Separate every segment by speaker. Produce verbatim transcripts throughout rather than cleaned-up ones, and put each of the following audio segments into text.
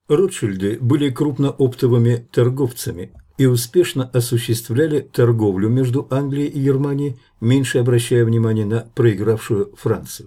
Speaker 1: Ротшильды были крупнооптовыми торговцами и успешно осуществляли торговлю между Англией и Германией, меньше обращая внимание на проигравшую Францию.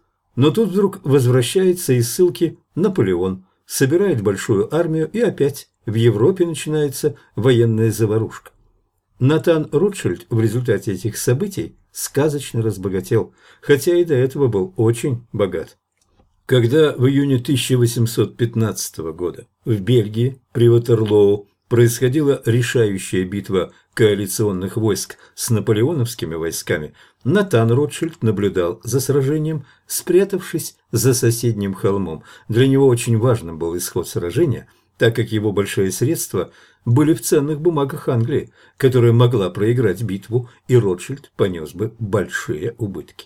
Speaker 1: Но тут вдруг возвращается из ссылки Наполеон, собирает большую армию, и опять в Европе начинается военная заварушка. Натан Ротшильд в результате этих событий сказочно разбогател, хотя и до этого был очень богат. Когда в июне тысяча восемьсот пятнадцатого года в Бельгии при Ватерлоу происходила решающая битва коалиционных войск с наполеоновскими войсками, Натан Ротшильд наблюдал за сражением, спрятавшись за соседним холмом. Для него очень важным был исход сражения, так как его большие средства были в ценных бумагах Англии, которая могла проиграть битву, и Ротшильд понес бы большие убытки.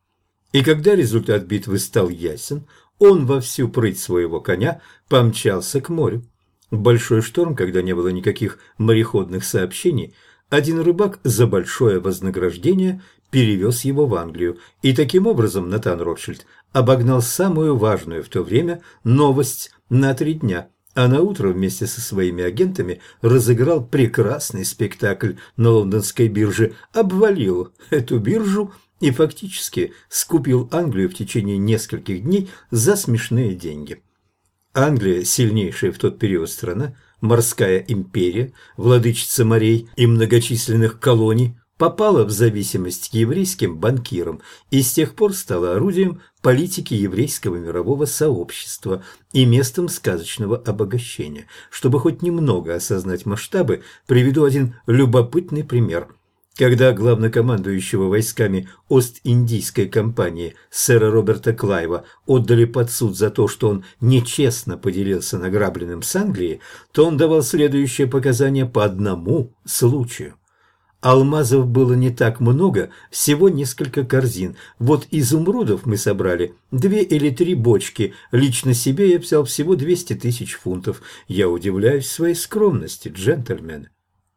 Speaker 1: И когда результат битвы стал ясен, он во всю прыть своего коня помчался к морю. В большой шторм, когда не было никаких мореходных сообщений, один рыбак за большое вознаграждение перевез его в Англию, и таким образом Натан Ротшильд обогнал самую важную в то время новость на три дня, а наутро вместе со своими агентами разыграл прекрасный спектакль на лондонской бирже, обвалил эту биржу и фактически скупил Англию в течение нескольких дней за смешные деньги. Англия, сильнейшая в тот период страна, морская империя, владычица морей и многочисленных колоний, попала в зависимость к еврейским банкирам и с тех пор стала орудием политики еврейского мирового сообщества и местом сказочного обогащения. Чтобы хоть немного осознать масштабы, приведу один любопытный пример. Когда главнокомандующего войсками Ост-Индийской компании сэра Роберта Клайва отдали под суд за то, что он нечестно поделился награбленным с Англией, то он давал следующие показания по одному случаю. Алмазов было не так много, всего несколько корзин. Вот изумрудов мы собрали две или три бочки. Лично себе я взял всего двести тысяч фунтов. Я удивляюсь своей скромности, джентльмены.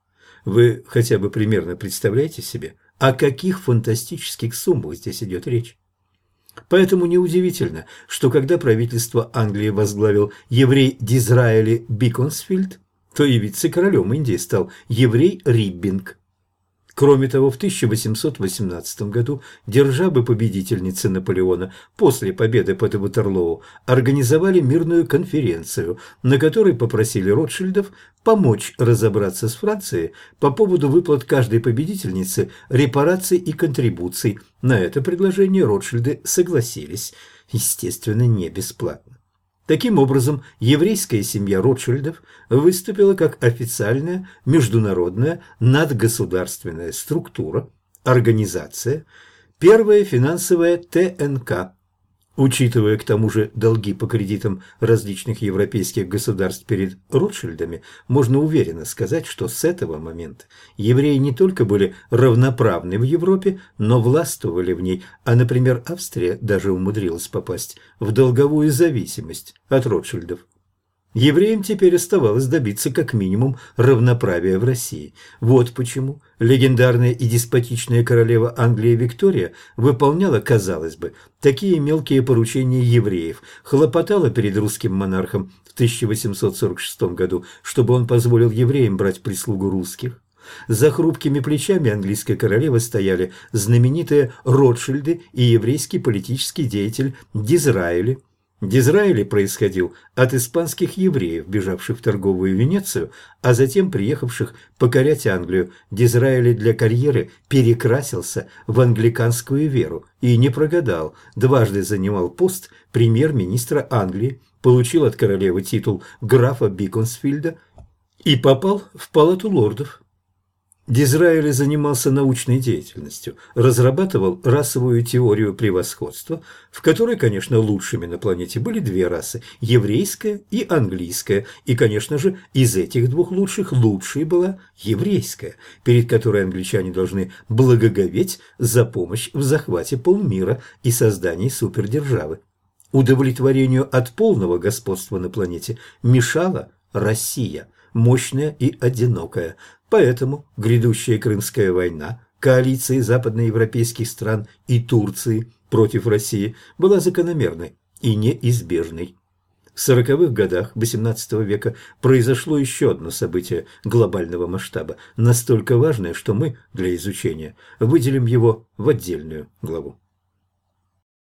Speaker 1: Вы хотя бы примерно представляете себе, о каких фантастических суммах здесь идет речь? Поэтому неудивительно, что когда правительство Англии возглавил еврей Дизраэли Биконсфильд, то и вице-королем Индии стал еврей Риббинг. Кроме того, в тысяча восемьсот восемнадцатом году державы-победительницы Наполеона после победы под Ватерлоу организовали мирную конференцию, на которой попросили Ротшильдов помочь разобраться с Францией по поводу выплат каждой победительнице репараций и контрибуций. На это предложение Ротшильды согласились, естественно, не бесплатно. Таким образом, еврейская семья Ротшильдов выступила как официальная международная надгосударственная структура, организация, первая финансовая Т Н К. Учитывая к тому же долги по кредитам различных европейских государств перед Ротшильдами, можно уверенно сказать, что с этого момента евреи не только были равноправны в Европе, но властвовали в ней, а, например, Австрия даже умудрилась попасть в долговую зависимость от Ротшильдов. Евреям теперь оставалось добиться как минимум равноправия в России. Вот почему легендарная и деспотичная королева Англии Виктория выполняла, казалось бы, такие мелкие поручения евреев, хлопотала перед русским монархом в тысяча восемьсот сорок шестом году, чтобы он позволил евреям брать прислугу русских. За хрупкими плечами английской королевы стояли знаменитые Ротшильды и еврейский политический деятель Дизраэли. Дизраэли происходил от испанских евреев, бежавших в торговую Венецию, а затем приехавших покорять Англию. Дизраэли для карьеры перекрасился в англиканскую веру и не прогадал. Дважды занимал пост премьер-министра Англии, получил от королевы титул графа Биконсфильда и попал в палату лордов. Дизраэли занимался научной деятельностью, разрабатывал расовую теорию превосходства, в которой, конечно, лучшими на планете были две расы – еврейская и английская, и, конечно же, из этих двух лучших лучшей была еврейская, перед которой англичане должны благоговеть за помощь в захвате полмира и создании супердержавы. Удовлетворению от полного господства на планете мешала Россия, мощная и одинокая. Поэтому грядущая Крымская война коалиции западноевропейских стран и Турции против России была закономерной и неизбежной. В сороковых годах восемнадцатого века произошло еще одно событие глобального масштаба, настолько важное, что мы для изучения выделим его в отдельную главу.